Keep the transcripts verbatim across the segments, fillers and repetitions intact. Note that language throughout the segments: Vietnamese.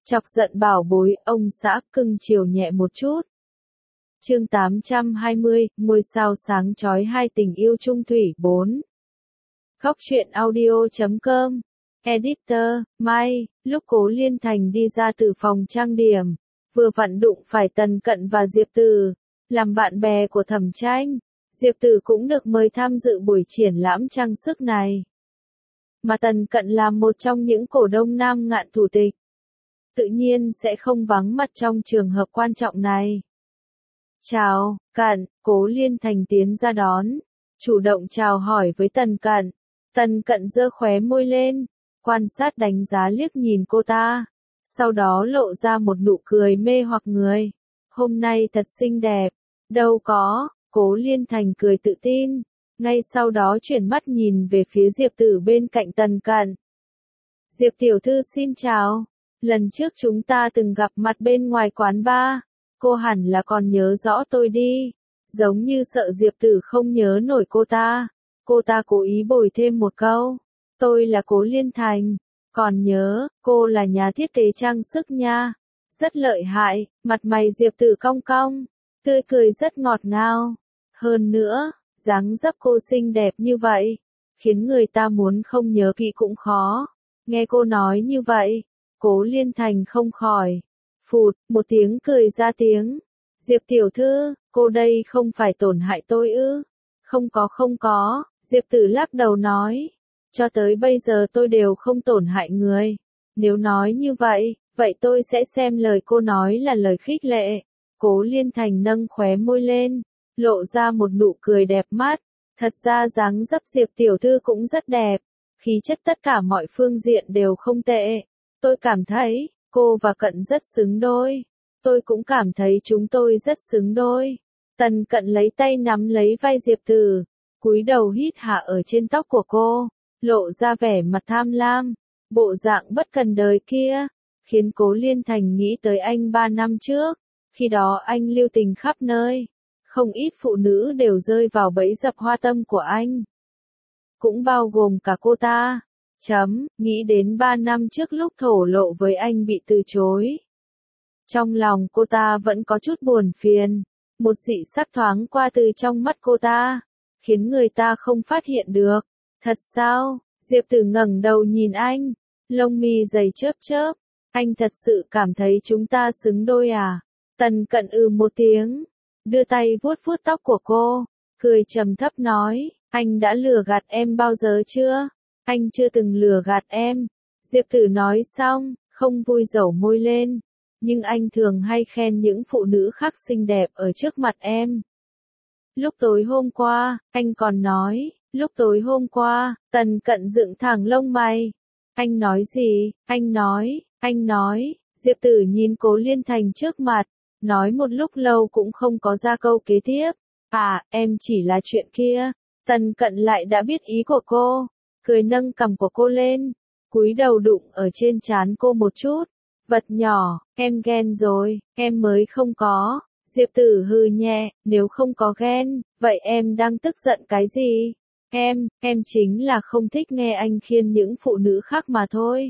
Chọc giận bảo bối, ông xã cưng chiều nhẹ một chút. Chương tám trăm hai mươi, ngôi sao sáng chói hai tình yêu chung thủy bốn. Góc truyện audio chấm com. Editor, Mai, lúc Cố Liên Thành đi ra từ phòng trang điểm, vừa vặn đụng phải Tần Cận và Diệp Tử, làm bạn bè của Thẩm Tranh. Diệp Tử cũng được mời tham dự buổi triển lãm trang sức này. Mà Tần Cận là một trong những cổ đông Nam Ngạn thủ tịch, tự nhiên sẽ không vắng mặt trong trường hợp quan trọng này. Chào, Cận, Cố Liên Thành tiến ra đón, chủ động chào hỏi với Tần Cận. Tần Cận giơ khóe môi lên, quan sát đánh giá liếc nhìn cô ta, sau đó lộ ra một nụ cười mê hoặc người. Hôm nay thật xinh đẹp. Đâu có, Cố Liên Thành cười tự tin, ngay sau đó chuyển mắt nhìn về phía Diệp Tử bên cạnh Tần Cận. Diệp tiểu thư xin chào, lần trước chúng ta từng gặp mặt bên ngoài quán bar, cô hẳn là còn nhớ rõ tôi đi. Giống như sợ Diệp Tử không nhớ nổi cô ta, cô ta cố ý bồi thêm một câu. Tôi là Cố Liên Thành, còn nhớ, cô là nhà thiết kế trang sức nha. Rất lợi hại, mặt mày Diệp Tử cong cong, tươi cười rất ngọt ngào. Hơn nữa, dáng dấp cô xinh đẹp như vậy, khiến người ta muốn không nhớ kỹ cũng khó. Nghe cô nói như vậy, Cố Liên Thành không khỏi phụt một tiếng cười ra tiếng. Diệp tiểu thư, cô đây không phải tổn hại tôi ư? Không có không có, Diệp Tử lắc đầu nói. Cho tới bây giờ tôi đều không tổn hại người. Nếu nói như vậy, vậy tôi sẽ xem lời cô nói là lời khích lệ. Cố Liên Thành nâng khóe môi lên, lộ ra một nụ cười đẹp mắt. Thật ra dáng dấp Diệp tiểu thư cũng rất đẹp, khí chất tất cả mọi phương diện đều không tệ. Tôi cảm thấy, cô và Cận rất xứng đôi. Tôi cũng cảm thấy chúng tôi rất xứng đôi. Tần Cận lấy tay nắm lấy vai Diệp Tử, cúi đầu hít hạ ở trên tóc của cô, lộ ra vẻ mặt tham lam, bộ dạng bất cần đời kia, khiến Cố Liên Thành nghĩ tới anh ba năm trước, khi đó anh lưu tình khắp nơi, không ít phụ nữ đều rơi vào bẫy dập hoa tâm của anh. Cũng bao gồm cả cô ta. Chấm, nghĩ đến ba năm trước lúc thổ lộ với anh bị từ chối. Trong lòng cô ta vẫn có chút buồn phiền, một dị sắc thoáng qua từ trong mắt cô ta, khiến người ta không phát hiện được. Thật sao? Diệp Tử ngẩng đầu nhìn anh, lông mi dày chớp chớp. Anh thật sự cảm thấy chúng ta xứng đôi à? Tần Cận ừ một tiếng, đưa tay vuốt vuốt tóc của cô, cười trầm thấp nói, anh đã lừa gạt em bao giờ chưa? Anh chưa từng lừa gạt em. Diệp Tử nói xong, không vui dẩu môi lên. Nhưng anh thường hay khen những phụ nữ khác xinh đẹp ở trước mặt em. Lúc tối hôm qua, anh còn nói, lúc tối hôm qua, Tần Cận dựng thẳng lông mày. Anh nói gì? Anh nói, anh nói, Diệp Tử nhìn Cố Liên Thành trước mặt, nói một lúc lâu cũng không có ra câu kế tiếp. À, em chỉ là chuyện kia. Tần Cận lại đã biết ý của cô, cười nâng cằm của cô lên, cúi đầu đụng ở trên trán cô một chút. Vật nhỏ, em ghen rồi, em mới không có. Diệp Tử hừ nhẹ, nếu không có ghen, vậy em đang tức giận cái gì? Em, em chính là không thích nghe anh khiên những phụ nữ khác mà thôi.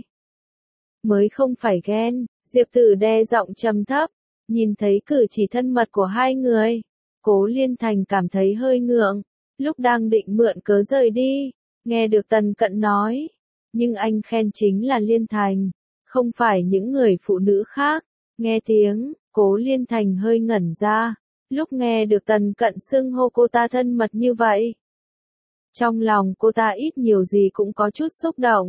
Mới không phải ghen. Diệp Tử đe giọng trầm thấp, nhìn thấy cử chỉ thân mật của hai người, Cố Liên Thành cảm thấy hơi ngượng, lúc đang định mượn cớ rời đi, nghe được Tần Cận nói, nhưng anh khen chính là Liên Thành, không phải những người phụ nữ khác. Nghe tiếng, Cố Liên Thành hơi ngẩn ra, lúc nghe được Tần Cận xưng hô cô ta thân mật như vậy. Trong lòng cô ta ít nhiều gì cũng có chút xúc động.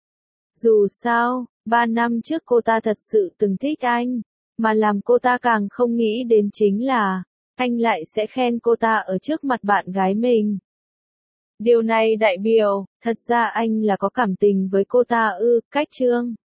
Dù sao, ba năm trước cô ta thật sự từng thích anh, mà làm cô ta càng không nghĩ đến chính là, anh lại sẽ khen cô ta ở trước mặt bạn gái mình. Điều này đại biểu, thật ra anh là có cảm tình với cô ta ư, cách chương.